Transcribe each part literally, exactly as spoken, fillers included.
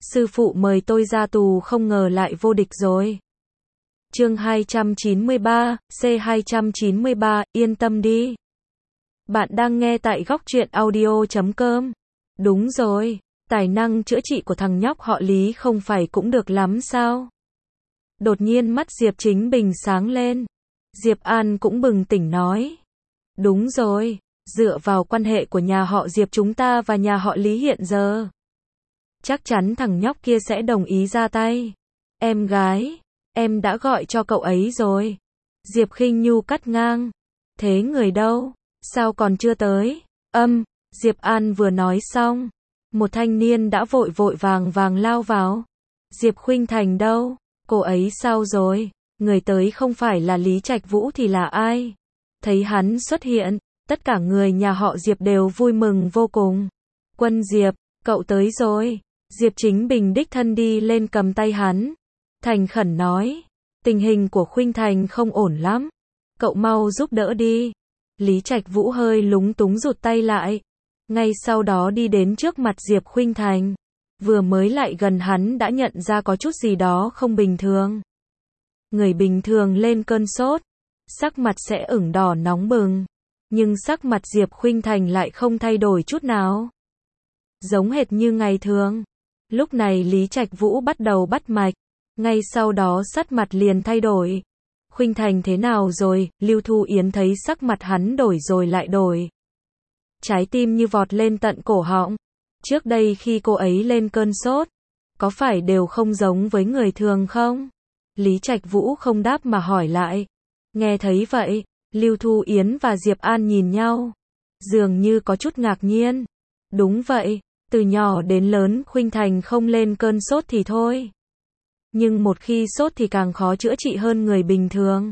sư phụ mời tôi ra tù không ngờ lại vô địch rồi. Chương hai trăm chín mươi ba, C hai trăm chín mươi ba, yên tâm đi. Bạn đang nghe tại góc truyện audio chấm com. Đúng rồi, tài năng chữa trị của thằng nhóc họ Lý không phải cũng được lắm sao? Đột nhiên mắt Diệp Chính Bình sáng lên. Diệp An cũng bừng tỉnh nói. Đúng rồi, dựa vào quan hệ của nhà họ Diệp chúng ta và nhà họ Lý hiện giờ, chắc chắn thằng nhóc kia sẽ đồng ý ra tay. Em gái, em đã gọi cho cậu ấy rồi. Diệp Khinh Nhu cắt ngang. Thế người đâu? Sao còn chưa tới? Âm, Diệp An vừa nói xong, một thanh niên đã vội vội vàng vàng lao vào. Diệp Khuynh Thành đâu? Cô ấy sao rồi? Người tới không phải là Lý Trạch Vũ thì là ai? Thấy hắn xuất hiện, tất cả người nhà họ Diệp đều vui mừng vô cùng. Quân Diệp, cậu tới rồi. Diệp Chính Bình đích thân đi lên cầm tay hắn, thành khẩn nói, tình hình của Khuynh Thành không ổn lắm, cậu mau giúp đỡ đi. Lý Trạch Vũ hơi lúng túng rụt tay lại, ngay sau đó đi đến trước mặt Diệp Khuynh Thành, vừa mới lại gần hắn đã nhận ra có chút gì đó không bình thường. Người bình thường lên cơn sốt, sắc mặt sẽ ửng đỏ nóng bừng, nhưng sắc mặt Diệp Khuynh Thành lại không thay đổi chút nào, giống hệt như ngày thường. Lúc này Lý Trạch Vũ bắt đầu bắt mạch, ngay sau đó sắc mặt liền thay đổi. Khuynh Thành thế nào rồi? Lưu Thu Yến thấy sắc mặt hắn đổi rồi lại đổi, trái tim như vọt lên tận cổ họng. Trước đây khi cô ấy lên cơn sốt, có phải đều không giống với người thường không? Lý Trạch Vũ không đáp mà hỏi lại. Nghe thấy vậy, Lưu Thu Yến và Diệp An nhìn nhau, dường như có chút ngạc nhiên. Đúng vậy, từ nhỏ đến lớn Khuynh Thành không lên cơn sốt thì thôi, nhưng một khi sốt thì càng khó chữa trị hơn người bình thường.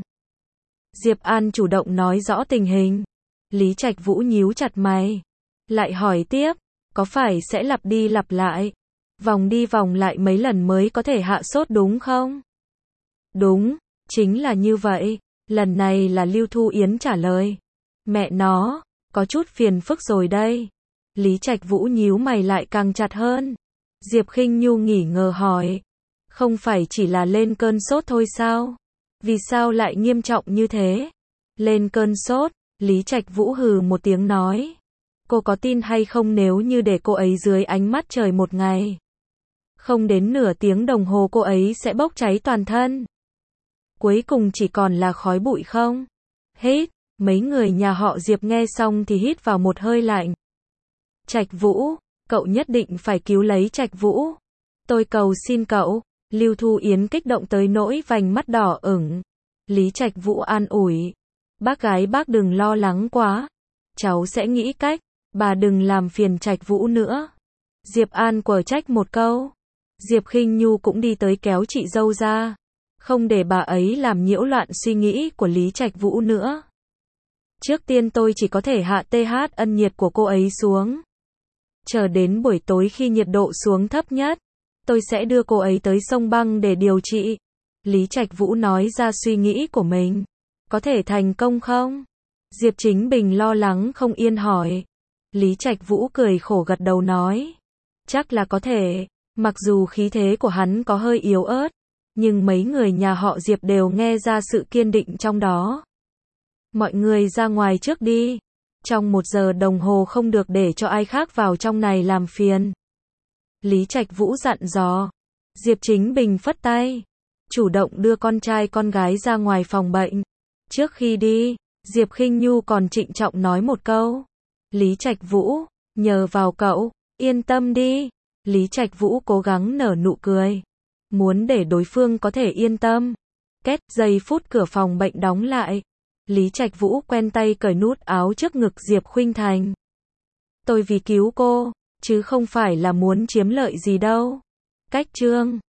Diệp An chủ động nói rõ tình hình. Lý Trạch Vũ nhíu chặt mày, lại hỏi tiếp, có phải sẽ lặp đi lặp lại, vòng đi vòng lại mấy lần mới có thể hạ sốt đúng không? Đúng, chính là như vậy. Lần này là Lưu Thu Yến trả lời. Mẹ nó, có chút phiền phức rồi đây. Lý Trạch Vũ nhíu mày lại càng chặt hơn. Diệp Khinh Nhu nghỉ ngờ hỏi, không phải chỉ là lên cơn sốt thôi sao? Vì sao lại nghiêm trọng như thế? Lên cơn sốt, Lý Trạch Vũ hừ một tiếng nói, cô có tin hay không nếu như để cô ấy dưới ánh mắt trời một ngày, không đến nửa tiếng đồng hồ cô ấy sẽ bốc cháy toàn thân, cuối cùng chỉ còn là khói bụi không? Hít, mấy người nhà họ Diệp nghe xong thì hít vào một hơi lạnh. Trạch Vũ, cậu nhất định phải cứu lấy Trạch Vũ. Tôi cầu xin cậu. Lưu Thu Yến kích động tới nỗi vành mắt đỏ ửng. Lý Trạch Vũ an ủi, bác gái bác đừng lo lắng quá, cháu sẽ nghĩ cách, bà đừng làm phiền Trạch Vũ nữa. Diệp An quở trách một câu. Diệp Khinh Nhu cũng đi tới kéo chị dâu ra, không để bà ấy làm nhiễu loạn suy nghĩ của Lý Trạch Vũ nữa. Trước tiên tôi chỉ có thể hạ pH ân nhiệt của cô ấy xuống, chờ đến buổi tối khi nhiệt độ xuống thấp nhất, tôi sẽ đưa cô ấy tới sông băng để điều trị. Lý Trạch Vũ nói ra suy nghĩ của mình. Có thể thành công không? Diệp Chính Bình lo lắng không yên hỏi. Lý Trạch Vũ cười khổ gật đầu nói, chắc là có thể. Mặc dù khí thế của hắn có hơi yếu ớt, nhưng mấy người nhà họ Diệp đều nghe ra sự kiên định trong đó. Mọi người ra ngoài trước đi. Trong một giờ đồng hồ không được để cho ai khác vào trong này làm phiền. Lý Trạch Vũ dặn dò. Diệp Chính Bình phất tay, chủ động đưa con trai con gái ra ngoài phòng bệnh. Trước khi đi, Diệp Khinh Nhu còn trịnh trọng nói một câu. Lý Trạch Vũ, nhờ vào cậu, yên tâm đi. Lý Trạch Vũ cố gắng nở nụ cười, muốn để đối phương có thể yên tâm. Két, giây phút cửa phòng bệnh đóng lại. Lý Trạch Vũ quen tay cởi nút áo trước ngực Diệp Khuynh Thành. Tôi vì cứu cô, chứ không phải là muốn chiếm lợi gì đâu. Cách chương